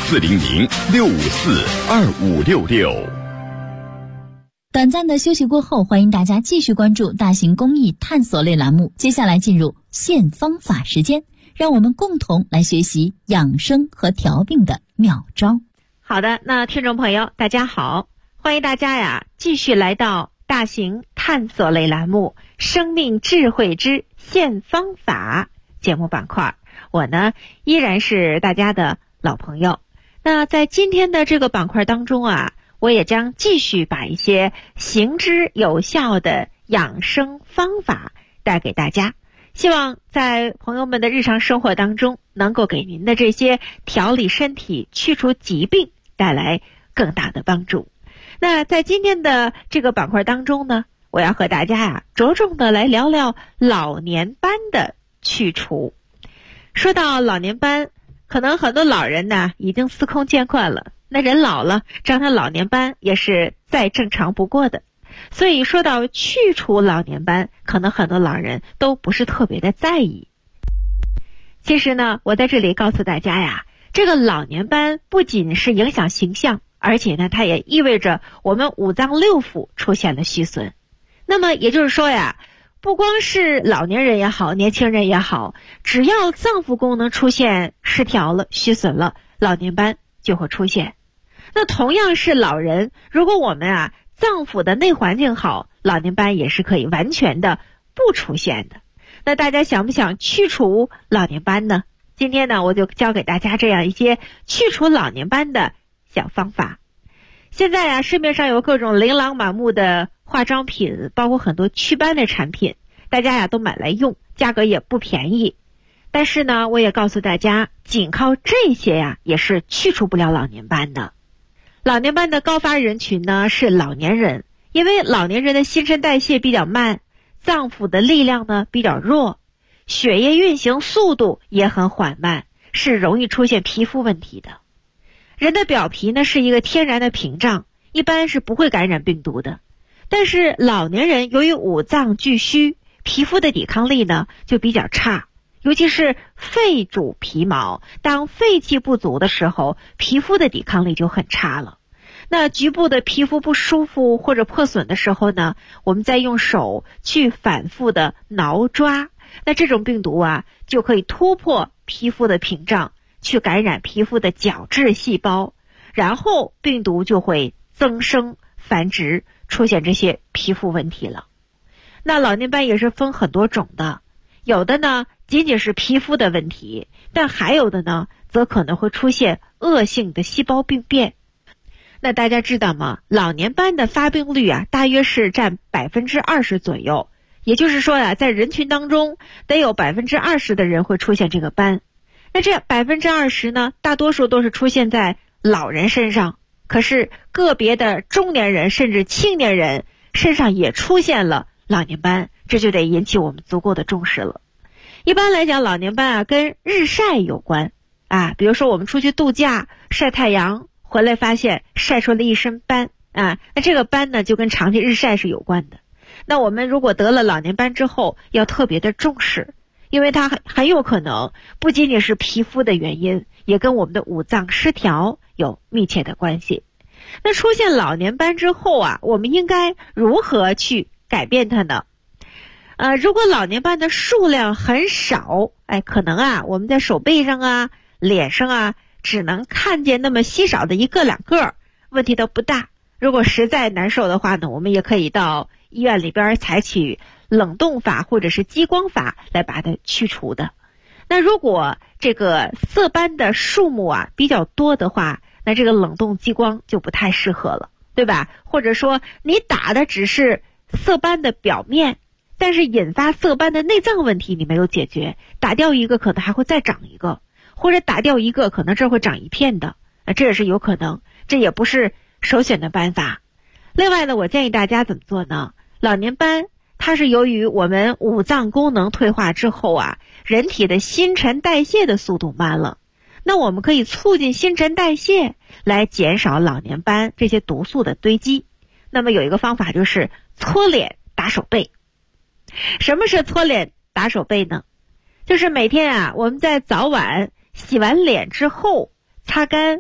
0400-654-2566。 短暂的休息过后，欢迎大家继续关注大型公益探索类栏目。接下来进入现方法时间，让我们共同来学习养生和调病的妙招。 好的，那听众朋友大家好，欢迎大家呀继续来到大型探索类栏目生命智慧之现方法节目板块。我呢依然是大家的老朋友。那在今天的这个板块当中啊，我也将继续把一些行之有效的养生方法带给大家，希望在朋友们的日常生活当中能够给您的这些调理身体、去除疾病带来更大的帮助。那在今天的这个板块当中呢，我要和大家着重的来聊聊老年斑的去除。说到老年斑，可能很多老人呢已经司空见惯了，那人老了，长他老年斑也是再正常不过的。所以说到去除老年斑，可能很多老人都不是特别的在意。其实呢，我在这里告诉大家呀，这个老年斑不仅是影响形象，而且呢，它也意味着我们五脏六腑出现了虚损。那么也就是说呀，不光是老年人也好，年轻人也好，只要脏腑功能出现失调了、虚损了，老年斑就会出现。那同样是老人，如果我们脏腑的内环境好，老年斑也是可以完全的不出现的。那大家想不想去除老年斑呢？今天呢，我就教给大家这样一些去除老年斑的小方法。现在市面上有各种琳琅满目的化妆品，包括很多祛斑的产品，大家都买来用，价格也不便宜。但是呢，我也告诉大家，仅靠这些也是去除不了老年斑的。老年斑的高发人群呢是老年人，因为老年人的新陈代谢比较慢，脏腑的力量呢比较弱，血液运行速度也很缓慢，是容易出现皮肤问题的。人的表皮呢是一个天然的屏障，一般是不会感染病毒的。但是老年人由于五脏俱虚，皮肤的抵抗力呢就比较差，尤其是肺主皮毛，当肺气不足的时候，皮肤的抵抗力就很差了。那局部的皮肤不舒服或者破损的时候呢，我们再用手去反复的挠抓，那这种病毒就可以突破皮肤的屏障，去感染皮肤的角质细胞，然后病毒就会增生繁殖，出现这些皮肤问题了。那老年斑也是分很多种的，有的呢仅仅是皮肤的问题，但还有的呢则可能会出现恶性的细胞病变。那大家知道吗？老年斑的发病率大约是占 20% 左右，也就是说在人群当中得有 20% 的人会出现这个斑。那这 20% 呢，大多数都是出现在老人身上，可是个别的中年人甚至青年人身上也出现了老年斑，这就得引起我们足够的重视了。一般来讲，老年斑跟日晒有关比如说我们出去度假晒太阳回来发现晒出了一身斑那这个斑呢就跟长期日晒是有关的。那我们如果得了老年斑之后要特别的重视，因为它很有可能不仅仅是皮肤的原因，也跟我们的五脏失调有密切的关系。那出现老年斑之后我们应该如何去改变它呢？如果老年斑的数量很少，可能我们在手背上脸上只能看见那么稀少的一个两个，问题都不大。如果实在难受的话呢，我们也可以到医院里边采取冷冻法或者是激光法来把它去除的。那如果这个色斑的数目比较多的话，那这个冷冻激光就不太适合了，对吧？或者说你打的只是色斑的表面，但是引发色斑的内脏问题你没有解决，打掉一个可能还会再长一个，或者打掉一个可能这会长一片的，这也是有可能，这也不是首选的办法。另外呢，我建议大家怎么做呢？老年斑它是由于我们五脏功能退化之后人体的新陈代谢的速度慢了，那我们可以促进新陈代谢来减少老年斑这些毒素的堆积。那么有一个方法就是搓脸打手背。什么是搓脸打手背呢？就是每天我们在早晚洗完脸之后擦干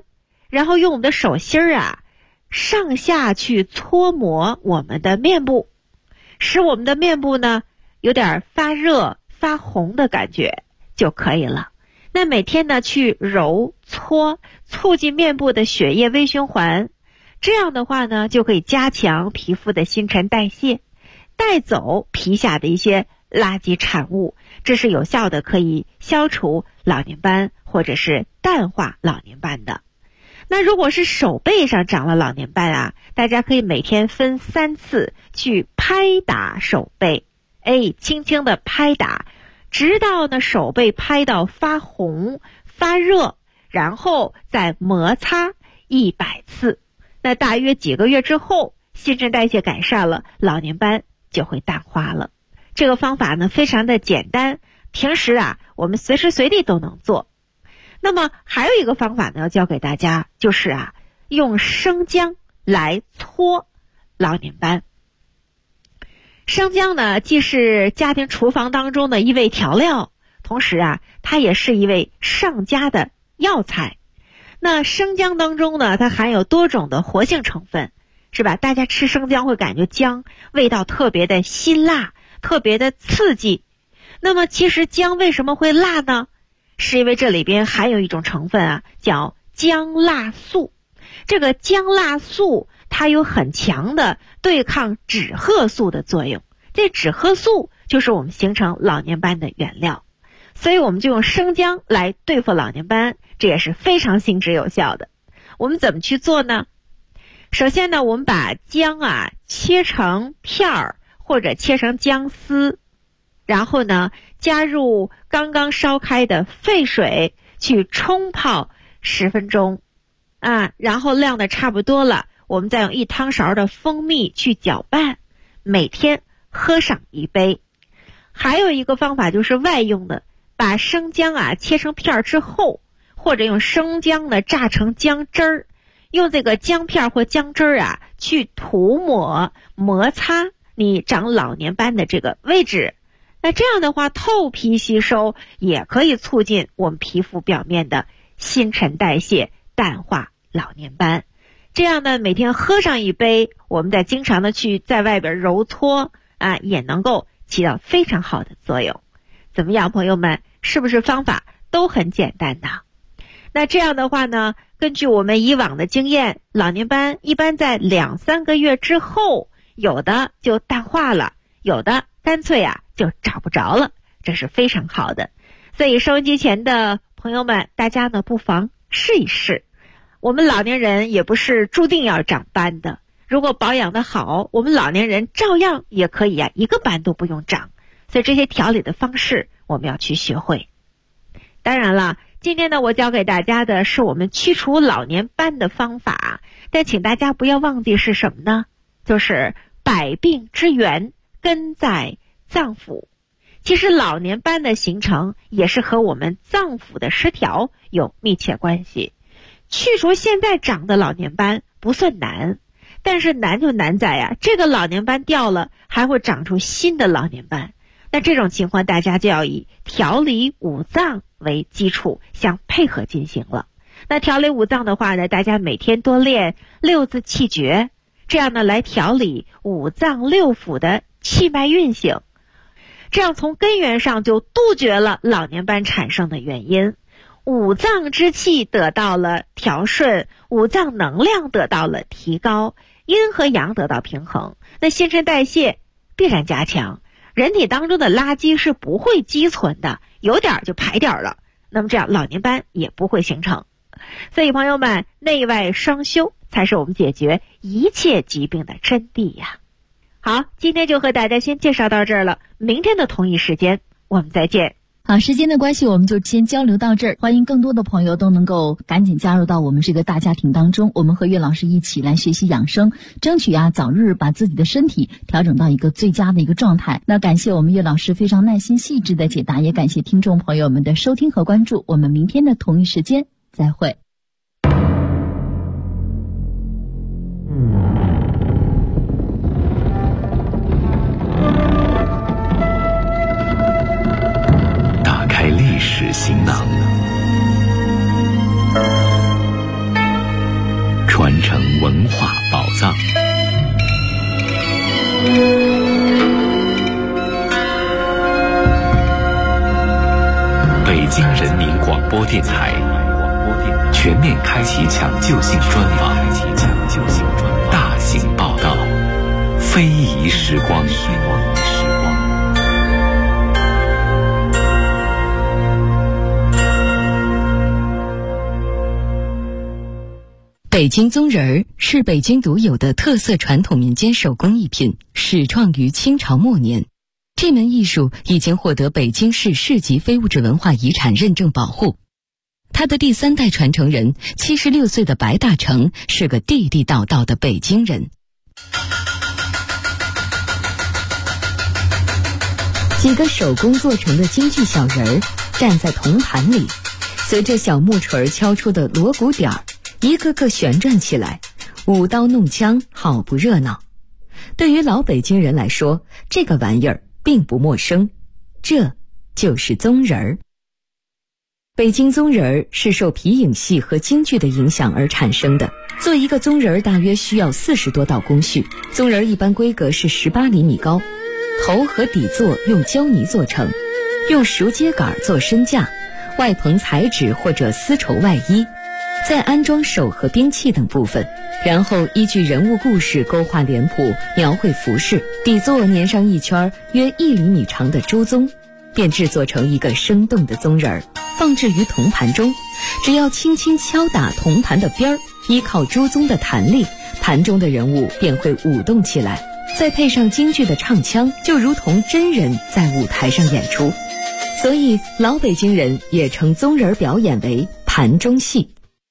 然后用我们的手心上下去搓摩我们的面部，使我们的面部呢有点发热发红的感觉就可以了。那每天呢去揉搓，促进面部的血液微循环，这样的话呢就可以加强皮肤的新陈代谢，带走皮下的一些垃圾产物，这是有效的可以消除老年斑或者是淡化老年斑的。那如果是手背上长了老年斑大家可以每天分3次去拍打手背，轻轻的拍打，直到呢手背拍到发红发热，然后再摩擦100次。那大约几个月之后，新陈代谢改善了，老年斑就会淡化了。这个方法呢非常的简单，平时我们随时随地都能做。那么还有一个方法呢要教给大家，就是用生姜来搓老年斑。生姜呢既是家庭厨房当中的一味调料，同时它也是一味上佳的药材。那生姜当中呢它含有多种的活性成分，是吧？大家吃生姜会感觉姜味道特别的辛辣，特别的刺激。那么其实姜为什么会辣呢？是因为这里边含有一种成分叫姜辣素。这个姜辣素它有很强的对抗脂褐素的作用，这脂褐素就是我们形成老年斑的原料，所以我们就用生姜来对付老年斑，这也是非常行之有效的。我们怎么去做呢？首先呢，我们把姜切成片儿或者切成姜丝，然后呢加入刚刚烧开的沸水去冲泡10分钟然后晾得差不多了，我们再用1汤勺的蜂蜜去搅拌，每天喝上1杯。还有一个方法就是外用的，把生姜切成片之后，或者用生姜呢榨成姜汁儿，用这个姜片或姜汁儿去涂抹摩擦你长老年斑的这个位置。那这样的话，透皮吸收也可以促进我们皮肤表面的新陈代谢，淡化老年斑。这样呢，每天喝上1杯，我们再经常的去在外边揉搓也能够起到非常好的作用。怎么样，朋友们，是不是方法都很简单的？那这样的话呢，根据我们以往的经验，老年斑一般在2-3个月之后，有的就淡化了，有的干脆就找不着了，这是非常好的。所以收音机前的朋友们，大家呢不妨试一试。我们老年人也不是注定要长斑的，如果保养的好，我们老年人照样也可以一个斑都不用长。所以这些调理的方式我们要去学会。当然了，今天呢我教给大家的是我们去除老年斑的方法，但请大家不要忘记是什么呢？就是百病之源根在脏腑。其实老年斑的形成也是和我们脏腑的失调有密切关系。去除现在长的老年斑不算难，但是难就难在这个老年斑掉了，还会长出新的老年斑。那这种情况大家就要以调理五脏为基础相配合进行了。那调理五脏的话呢，大家每天多练6字气诀，这样呢来调理五脏6腑的气脉运行，这样从根源上就杜绝了老年斑产生的原因。五脏之气得到了调顺，五脏能量得到了提高，阴和阳得到平衡，那新陈代谢必然加强，人体当中的垃圾是不会积存的，有点就排点了，那么这样老年斑也不会形成。所以朋友们，内外双修才是我们解决一切疾病的真谛呀。好，今天就和大家先介绍到这儿了，明天的同一时间我们再见。 好，时间的关系，我们就先交流到这儿。欢迎更多的朋友都能够赶紧加入到我们这个大家庭当中，我们和岳老师一起来学习养生，争取早日把自己的身体调整到一个最佳的一个状态。那感谢我们岳老师非常耐心细致的解答，也感谢听众朋友们的收听和关注。我们明天的同一时间再会。 历史行囊， 京人民广播电台全面开启抢救性专访，大型报道，非遗时光。 北京宗人是北京独有的特色传统民间手工艺品，始创于清朝末年。这门艺术已经获得北京市市级非物质文化遗产认证保护。他的第3代传承人76岁的白大成是个地地道道的北京人。几个手工做成的京剧小人儿站在铜盘里，随着小木锤敲出的锣鼓点儿，一个个旋转起来，舞刀弄枪，好不热闹。对于老北京人来说，这个玩意儿并不陌生，这就是宗人儿。北京宗人儿是受皮影戏和京剧的影响而产生的。做一个宗人儿大约需要40多道工序，宗人儿一般规格是18厘米高，头和底座用胶泥做成，用熟秸秆做身架，外棚彩纸或者丝绸外衣，再安装手和兵器等部分，然后依据人物故事勾画脸谱，描绘服饰，底座粘上一圈约1厘米长的朱宗，便制作成一个生动的宗人儿，放置于铜盘中。只要轻轻敲打铜盘的边儿，依靠朱宗的弹力，盘中的人物便会舞动起来，再配上京剧的唱腔，就如同真人在舞台上演出。所以老北京人也称宗人表演为盘中戏。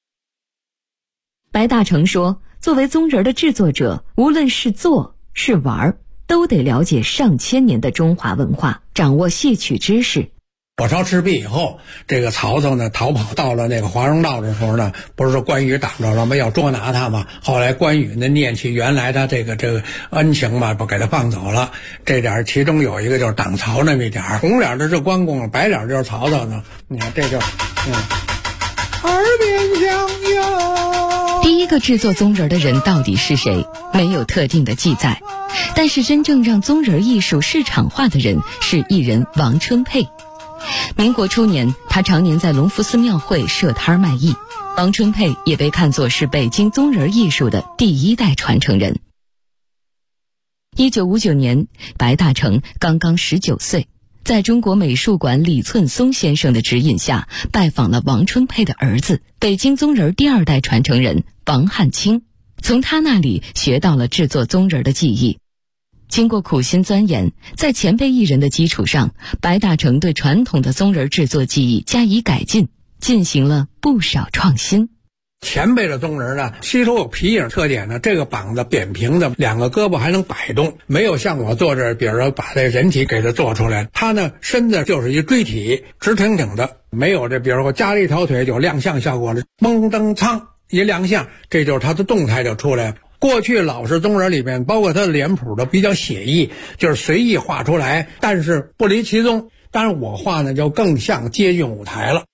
白大成说，作为宗人的制作者，无论是做是玩，都得了解上千年的中华文化，掌握戏曲知识。 火烧赤壁以后，这个曹操呢逃跑到了那个华容道的时候呢，不是说关羽挡着了吗？要捉拿他嘛。后来关羽呢念起原来他这个恩情嘛，不给他放走了。这点其中有一个就是挡曹那么一点，红脸的是关公，白脸就是曹操呢。你看这就耳边响哟。 第一个制作宗人的人到底是谁？没有特定的记载。但是真正让宗人艺术市场化的人是艺人王春佩。民国初年，他常年在隆福寺庙会设摊卖艺。王春佩也被看作是北京宗人艺术的第1代传承人。1959年，白大成刚刚19岁，在中国美术馆李寸松先生的指引下，拜访了王春佩的儿子，北京宗人第2代传承人王汉卿，从他那里学到了制作宗人的技艺。经过苦心钻研，在前辈艺人的基础上，白大成对传统的宗人制作技艺加以改进，进行了不少创新。 前辈的宗人呢，吸收有皮影特点呢，这个膀子扁平的，2个胳膊还能摆动，没有像我做这，比如说把这人体给它做出来，他呢身子就是一锥体，直挺挺的，没有这比如说加了一条腿有亮相效果了，蒙登苍一亮相，这就是他的动态就出来了。过去老式宗人里面，包括他的脸谱都比较写意，就是随意画出来，但是不离其宗。当然我画呢就更像接近舞台了。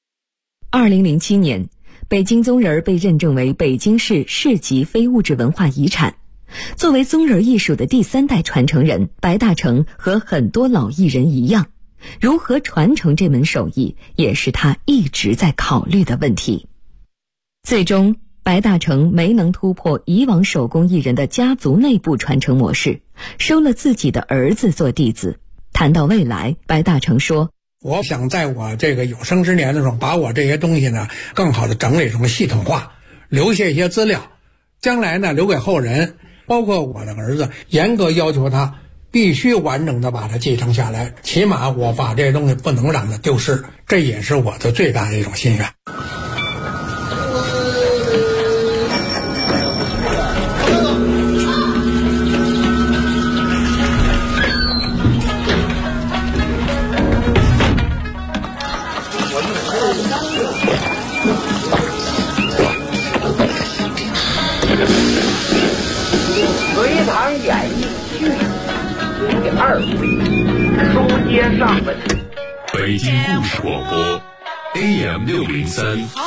2007年，北京宗人被认证为北京市市级非物质文化遗产。作为宗人艺术的第3代传承人，白大成和很多老艺人一样，如何传承这门手艺，也是他一直在考虑的问题。最终白大成没能突破以往手工艺人的家族内部传承模式，收了自己的儿子做弟子。谈到未来，白大成说， 我想在我这个有生之年的时候，把我这些东西呢更好的整理成系统化，留下一些资料，将来呢留给后人，包括我的儿子，严格要求他必须完整的把它继承下来，起码我把这些东西不能让它丢失，这也是我的最大的一种心愿。 隋唐演义续第2回，书接上文。 北京故事广播 AM603。